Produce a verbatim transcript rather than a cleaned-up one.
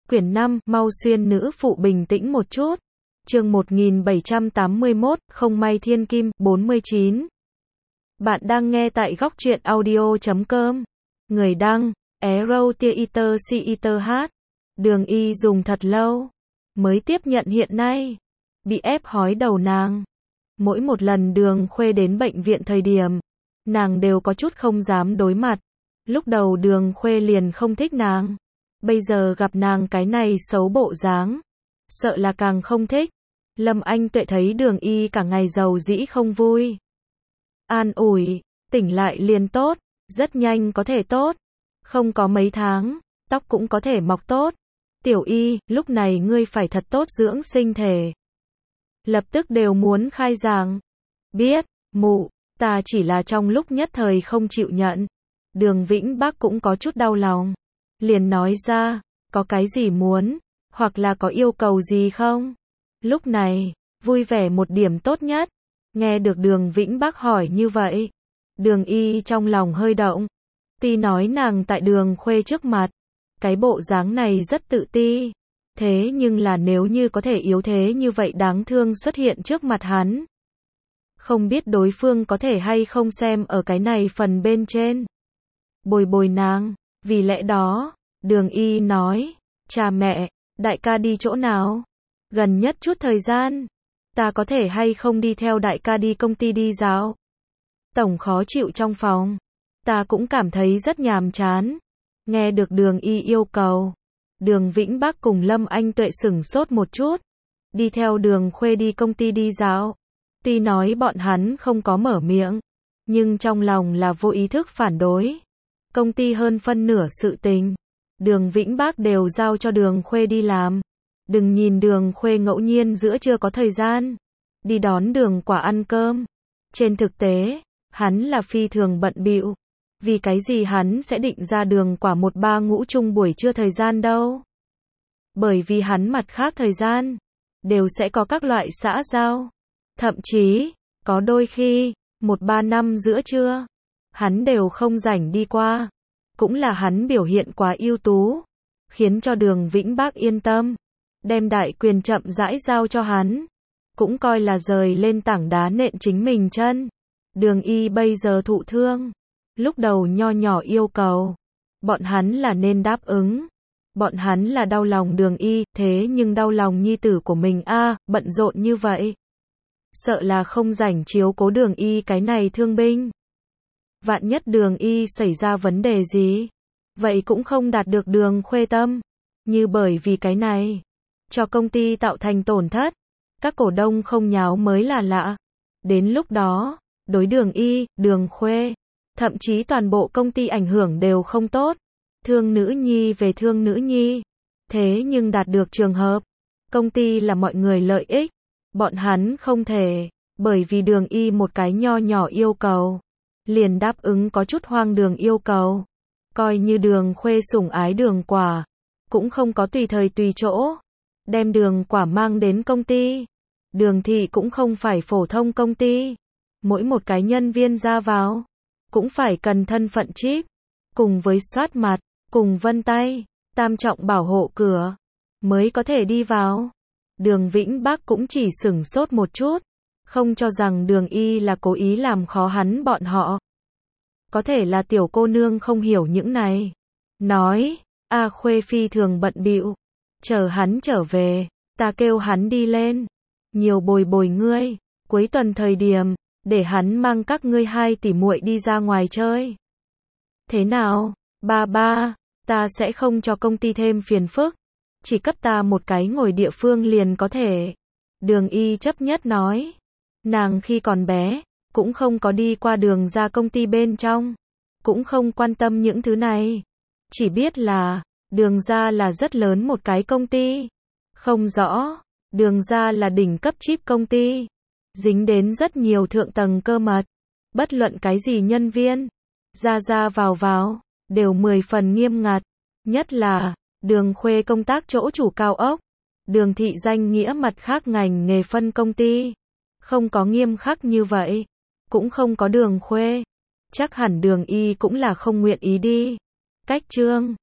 Quyển năm, mau xuyên nữ phụ bình tĩnh một chút. Chương một nghìn bảy trăm tám mươi mốt, không may thiên kim, bốn mươi chín. Bạn đang nghe tại góc truyện audio chấm com. Người đăng, Arrow Theater Theater H. Đường Y dùng thật lâu mới tiếp nhận hiện nay. Bị ép hói đầu nàng. Mỗi một lần Đường Khuê đến bệnh viện thời điểm, nàng đều có chút không dám đối mặt. Lúc đầu Đường Khuê liền không thích nàng. Bây giờ gặp nàng cái này xấu bộ dáng, sợ là càng không thích. Lâm Anh Tuệ thấy Đường Y cả ngày giàu dĩ không vui. An ủi, tỉnh lại liền tốt, rất nhanh có thể tốt. Không có mấy tháng, tóc cũng có thể mọc tốt. Tiểu Y, lúc này ngươi phải thật tốt dưỡng sinh thể. Lập tức đều muốn khai giảng. Biết, mụ, ta chỉ là trong lúc nhất thời không chịu nhận. Đường Vĩnh Bắc cũng có chút đau lòng. Liền nói ra, có cái gì muốn, hoặc là có yêu cầu gì không? Lúc này, vui vẻ một điểm tốt nhất. Nghe được Đường Vĩnh Bắc hỏi như vậy, Đường Y trong lòng hơi động. Tuy nói nàng tại Đường Khuê trước mặt, cái bộ dáng này rất tự ti. Thế nhưng là nếu như có thể yếu thế như vậy đáng thương xuất hiện trước mặt hắn, không biết đối phương có thể hay không xem ở cái này phần bên trên. Bồi bồi nàng. Vì lẽ đó, Đường Y nói, cha mẹ, đại ca đi chỗ nào? Gần nhất chút thời gian, ta có thể hay không đi theo đại ca đi công ty đi dạo? Tổng khó chịu trong phòng, ta cũng cảm thấy rất nhàm chán. Nghe được Đường Y yêu cầu, Đường Vĩnh Bắc cùng Lâm Anh Tuệ sửng sốt một chút. Đi theo Đường Khuê đi công ty đi dạo. Tuy nói bọn hắn không có mở miệng, nhưng trong lòng là vô ý thức phản đối. Công ty hơn phân nửa sự tình, Đường Vĩnh Bắc đều giao cho Đường Khuê đi làm. Đừng nhìn Đường Khuê ngẫu nhiên giữa trưa có thời gian đi đón Đường Quả ăn cơm. Trên thực tế, hắn là phi thường bận bịu. Vì cái gì hắn sẽ định ra Đường Quả một ba ngũ chung buổi trưa thời gian đâu? Bởi vì hắn mặt khác thời gian đều sẽ có các loại xã giao. Thậm chí, có đôi khi, một ba năm giữa trưa, hắn đều không rảnh đi qua. Cũng là hắn biểu hiện quá ưu tú, khiến cho Đường Vĩnh Bắc yên tâm, đem đại quyền chậm rãi giao cho hắn. Cũng coi là rời lên tảng đá nện chính mình chân. Đường Y bây giờ thụ thương, lúc đầu nho nhỏ yêu cầu, bọn hắn là nên đáp ứng. Bọn hắn là đau lòng Đường Y, thế nhưng đau lòng nhi tử của mình a, à, bận rộn như vậy. Sợ là không rảnh chiếu cố Đường Y cái này thương binh. Vạn nhất Đường Y xảy ra vấn đề gì, vậy cũng không đạt được Đường Khuê tâm. Như bởi vì cái này, cho công ty tạo thành tổn thất, các cổ đông không nháo mới là lạ. Đến lúc đó, đối Đường Y, Đường Khuê, thậm chí toàn bộ công ty ảnh hưởng đều không tốt. Thương nữ nhi về thương nữ nhi. Thế nhưng đạt được trường hợp, công ty là mọi người lợi ích. Bọn hắn không thể, bởi vì Đường Y một cái nho nhỏ yêu cầu, liền đáp ứng có chút hoang đường yêu cầu. Coi như Đường Khuê sủng ái Đường Quả, cũng không có tùy thời tùy chỗ đem Đường Quả mang đến công ty. Đường thị cũng không phải phổ thông công ty, mỗi một cái nhân viên ra vào cũng phải cần thân phận chip, cùng với soát mặt, cùng vân tay, tam trọng bảo hộ cửa mới có thể đi vào. Đường Vĩnh Bắc cũng chỉ sửng sốt một chút, không cho rằng Đường Y là cố ý làm khó hắn bọn họ. Có thể là tiểu cô nương không hiểu những này. Nói, A Khuê phi thường bận bịu, chờ hắn trở về, ta kêu hắn đi lên, nhiều bồi bồi ngươi, cuối tuần thời điểm, để hắn mang các ngươi hai tỷ muội đi ra ngoài chơi. Thế nào, ba ba, ta sẽ không cho công ty thêm phiền phức, chỉ cấp ta một cái ngồi địa phương liền có thể. Đường Y chấp nhất nói, nàng khi còn bé, cũng không có đi qua đường ra công ty bên trong, cũng không quan tâm những thứ này. Chỉ biết là, Đường ra là rất lớn một cái công ty. Không rõ, Đường ra là đỉnh cấp chip công ty, dính đến rất nhiều thượng tầng cơ mật. Bất luận cái gì nhân viên, ra ra vào vào, đều mười phần nghiêm ngặt. Nhất là, Đường Khuê công tác chỗ chủ cao ốc, Đường thị danh nghĩa mặt khác ngành nghề phân công ty, không có nghiêm khắc như vậy, cũng không có Đường Khuê. Chắc hẳn Đường Y cũng là không nguyện ý đi. Cách chương